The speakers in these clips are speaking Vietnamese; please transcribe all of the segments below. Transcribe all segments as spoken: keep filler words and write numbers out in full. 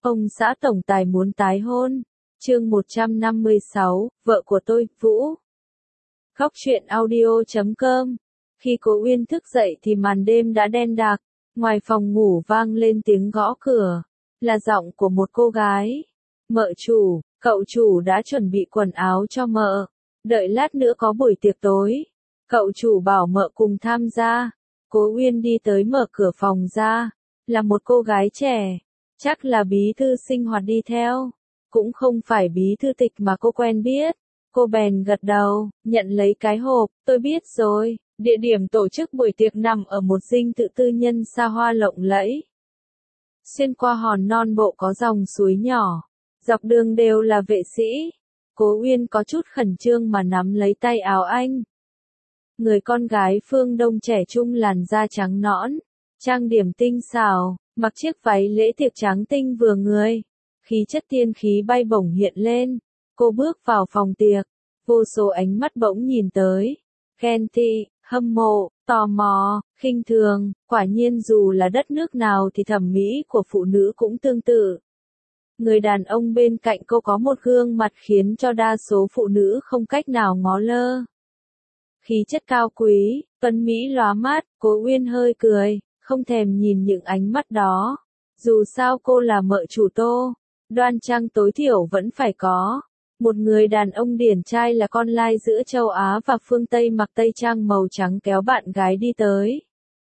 Ông xã tổng tài muốn tái hôn. Chương một trăm năm mươi sáu, vợ của tôi, Vũ. Khóc chuyện audio chấm com. Khi Cố Uyên thức dậy thì màn đêm đã đen đặc, ngoài phòng ngủ vang lên tiếng gõ cửa, là giọng của một cô gái. Mợ chủ, cậu chủ đã chuẩn bị quần áo cho mợ, đợi lát nữa có buổi tiệc tối. Cậu chủ bảo mợ cùng tham gia. Cố Uyên đi tới mở cửa phòng ra, là một cô gái trẻ, chắc là bí thư sinh hoạt đi theo, cũng không phải bí thư tịch mà cô quen biết. Cô bèn gật đầu, nhận lấy cái hộp, tôi biết rồi, địa điểm tổ chức buổi tiệc nằm ở một dinh thự tư nhân xa hoa lộng lẫy. Xuyên qua hòn non bộ có dòng suối nhỏ, dọc đường đều là vệ sĩ. Cố Uyên có chút khẩn trương mà nắm lấy tay áo anh. Người con gái phương Đông trẻ trung làn da trắng nõn, trang điểm tinh xảo, mặc chiếc váy lễ tiệc trắng tinh vừa người, khí chất tiên khí bay bổng hiện lên. Cô bước vào phòng tiệc, vô số ánh mắt bỗng nhìn tới, ghen tị, hâm mộ, tò mò, khinh thường. Quả nhiên dù là đất nước nào thì thẩm mỹ của phụ nữ cũng tương tự. Người đàn ông bên cạnh cô có một gương mặt khiến cho đa số phụ nữ không cách nào ngó lơ. Khí chất cao quý, tuấn mỹ lóa mắt. Cố Uyên hơi cười, không thèm nhìn những ánh mắt đó. Dù sao cô là mợ chủ Tô, đoan trang tối thiểu vẫn phải có. Một người đàn ông điển trai là con lai giữa châu Á và phương Tây mặc tây trang màu trắng kéo bạn gái đi tới.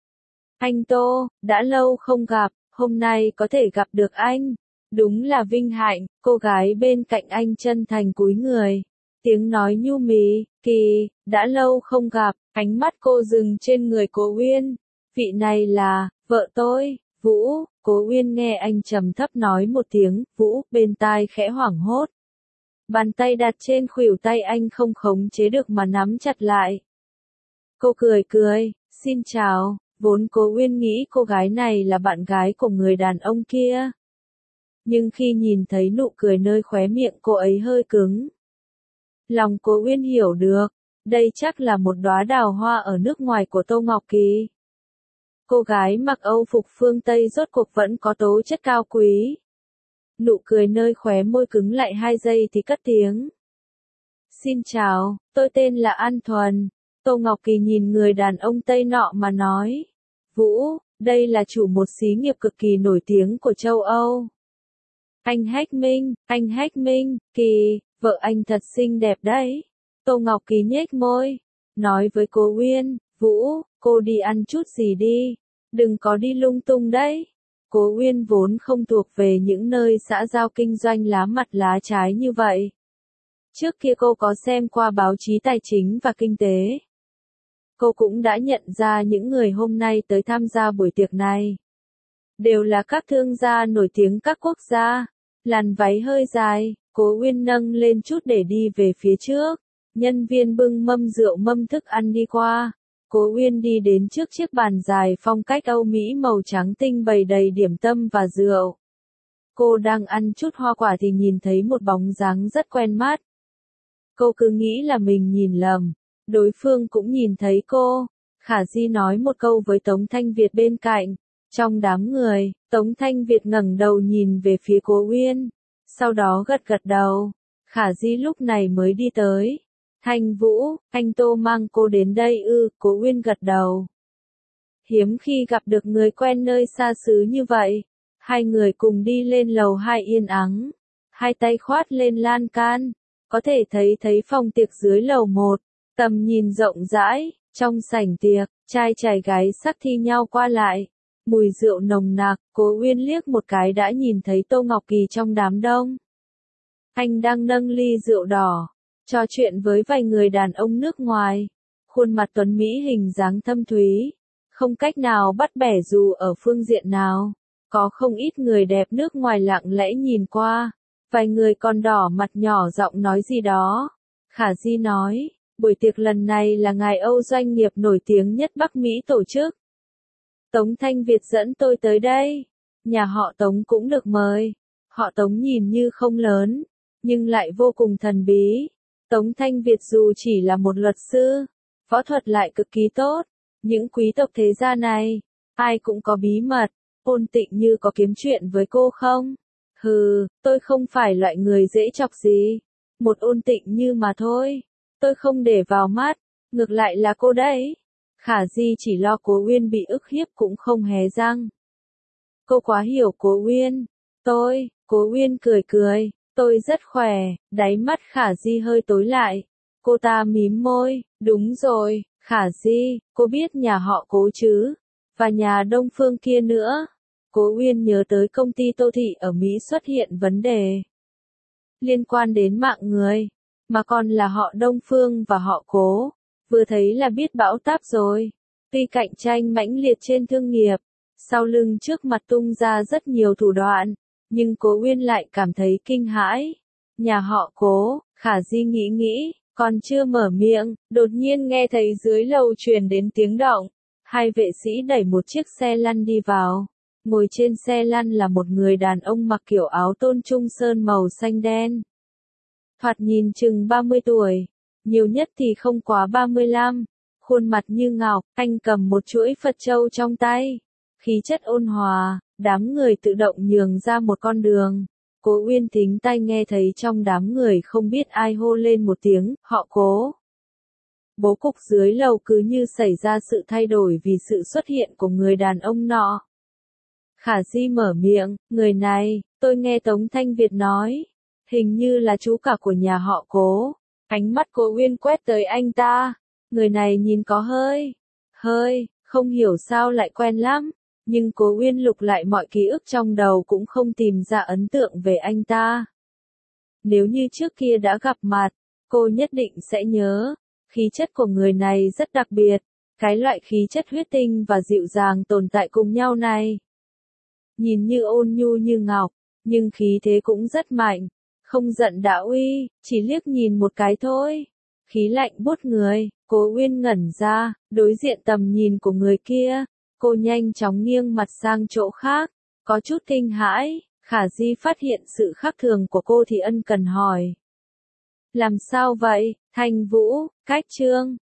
Anh Tô, đã lâu không gặp, hôm nay có thể gặp được anh. Đúng là vinh hạnh. Cô gái bên cạnh anh chân thành cúi người, tiếng nói nhu mì, Kỳ, đã lâu không gặp. Ánh mắt cô dừng trên người Cố Uyên. Vị này là, vợ tôi, Vũ. Cố Uyên nghe anh trầm thấp nói một tiếng, Vũ, bên tai khẽ hoảng hốt. Bàn tay đặt trên khuỷu tay anh không khống chế được mà nắm chặt lại. Cô cười cười, xin chào. Vốn Cố Uyên nghĩ cô gái này là bạn gái của người đàn ông kia. Nhưng khi nhìn thấy nụ cười nơi khóe miệng cô ấy hơi cứng. Lòng Cố Uyên hiểu được, đây chắc là một đóa đào hoa ở nước ngoài của Tô Ngọc Kỳ. Cô gái mặc Âu phục phương Tây rốt cuộc vẫn có tố chất cao quý. Nụ cười nơi khóe môi cứng lại hai giây thì cất tiếng. Xin chào, tôi tên là An Thuần. Tô Ngọc Kỳ nhìn người đàn ông Tây nọ mà nói. Vũ, đây là chủ một xí nghiệp cực kỳ nổi tiếng của châu Âu. Anh Hách Minh, anh Hách Minh, Kỳ, vợ anh thật xinh đẹp đấy. Tô Ngọc Kỳ nhếch môi, nói với Cố Uyên, Vũ, cô đi ăn chút gì đi, đừng có đi lung tung đấy. Cố Uyên vốn không thuộc về những nơi xã giao kinh doanh lá mặt lá trái như vậy. Trước kia cô có xem qua báo chí tài chính và kinh tế. Cô cũng đã nhận ra những người hôm nay tới tham gia buổi tiệc này đều là các thương gia nổi tiếng các quốc gia. Làn váy hơi dài, Cố Uyên nâng lên chút để đi về phía trước. Nhân viên bưng mâm rượu mâm thức ăn đi qua. Cố Uyên đi đến trước chiếc bàn dài phong cách Âu Mỹ màu trắng tinh bày đầy điểm tâm và rượu. Cô đang ăn chút hoa quả thì nhìn thấy một bóng dáng rất quen mắt. Cô cứ nghĩ là mình nhìn lầm. Đối phương cũng nhìn thấy cô. Khả Di nói một câu với Tống Thanh Việt bên cạnh. Trong đám người, Tống Thanh Việt ngẩng đầu nhìn về phía Cố Uyên. Sau đó gật gật đầu. Khả Di lúc này mới đi tới. Thanh Vũ, anh Tô mang cô đến đây ư? Cố Uyên gật đầu. Hiếm khi gặp được người quen nơi xa xứ như vậy. Hai người cùng đi lên lầu hai yên ắng. Hai tay khoát lên lan can. Có thể thấy thấy phòng tiệc dưới lầu một. Tầm nhìn rộng rãi. Trong sảnh tiệc, trai trai gái sắc thi nhau qua lại. Mùi rượu nồng nặc. Cố Uyên liếc một cái đã nhìn thấy Tô Ngọc Kỳ trong đám đông. Anh đang nâng ly rượu đỏ, trò chuyện với vài người đàn ông nước ngoài. Khuôn mặt tuấn mỹ hình dáng thâm thúy, không cách nào bắt bẻ dù ở phương diện nào. Có không ít người đẹp nước ngoài lặng lẽ nhìn qua. Vài người còn đỏ mặt nhỏ giọng nói gì đó. Khả Di nói, buổi tiệc lần này là ngài Âu doanh nghiệp nổi tiếng nhất Bắc Mỹ tổ chức. Tống Thanh Việt dẫn tôi tới đây. Nhà họ Tống cũng được mời. Họ Tống nhìn như không lớn, nhưng lại vô cùng thần bí. Tống Thanh Việt dù chỉ là một luật sư, võ thuật lại cực kỳ tốt. Những quý tộc thế gia này, ai cũng có bí mật. Ôn Tịnh Như có kiếm chuyện với cô không? Hừ, tôi không phải loại người dễ chọc gì. Một Ôn Tịnh Như mà thôi. Tôi không để vào mắt, ngược lại là cô đấy. Khả Di chỉ lo Cố Uyên bị ức hiếp cũng không hé răng. Cô quá hiểu Cố Uyên. Tôi, Cố Uyên cười cười, tôi rất khỏe, đáy mắt Khả Di hơi tối lại. Cô ta mím môi, đúng rồi, Khả Di, cô biết nhà họ Cố chứ, và nhà Đông Phương kia nữa. Cố Uyên nhớ tới công ty Tô Thị ở Mỹ xuất hiện vấn đề liên quan đến mạng người, mà còn là họ Đông Phương và họ Cố, vừa thấy là biết bão táp rồi. Tuy cạnh tranh mãnh liệt trên thương nghiệp, sau lưng trước mặt tung ra rất nhiều thủ đoạn, nhưng Cố Uyên lại cảm thấy kinh hãi. Nhà họ Cố, Khả Di nghĩ nghĩ, còn chưa mở miệng, đột nhiên nghe thấy dưới lầu truyền đến tiếng động. Hai vệ sĩ đẩy một chiếc xe lăn đi vào. Ngồi trên xe lăn là một người đàn ông mặc kiểu áo tôn trung sơn màu xanh đen. Thoạt nhìn chừng ba mươi tuổi, nhiều nhất thì không quá ba mươi lăm, khuôn mặt như ngọc, anh cầm một chuỗi Phật châu trong tay. Khí chất ôn hòa, đám người tự động nhường ra một con đường. Cố Uyên thính tai nghe thấy trong đám người không biết ai hô lên một tiếng, họ Cố. Bố cục dưới lầu cứ như xảy ra sự thay đổi vì sự xuất hiện của người đàn ông nọ. Khả Di mở miệng, người này, tôi nghe Tống Thanh Việt nói, hình như là chú cả của nhà họ Cố. Ánh mắt Cố Uyên quét tới anh ta, người này nhìn có hơi, hơi, không hiểu sao lại quen lắm, nhưng Cố Uyên lục lại mọi ký ức trong đầu cũng không tìm ra ấn tượng về anh ta. Nếu như trước kia đã gặp mặt, cô nhất định sẽ nhớ, khí chất của người này rất đặc biệt, cái loại khí chất huyết tinh và dịu dàng tồn tại cùng nhau này. Nhìn như ôn nhu như ngọc, nhưng khí thế cũng rất mạnh, không giận đã uy, chỉ liếc nhìn một cái thôi. Khí lạnh buốt người, Cố Uyên ngẩn ra, đối diện tầm nhìn của người kia, cô nhanh chóng nghiêng mặt sang chỗ khác, có chút kinh hãi. Khả Di phát hiện sự khác thường của cô thì ân cần hỏi. Làm sao vậy, Thanh Vũ, Cách Trương,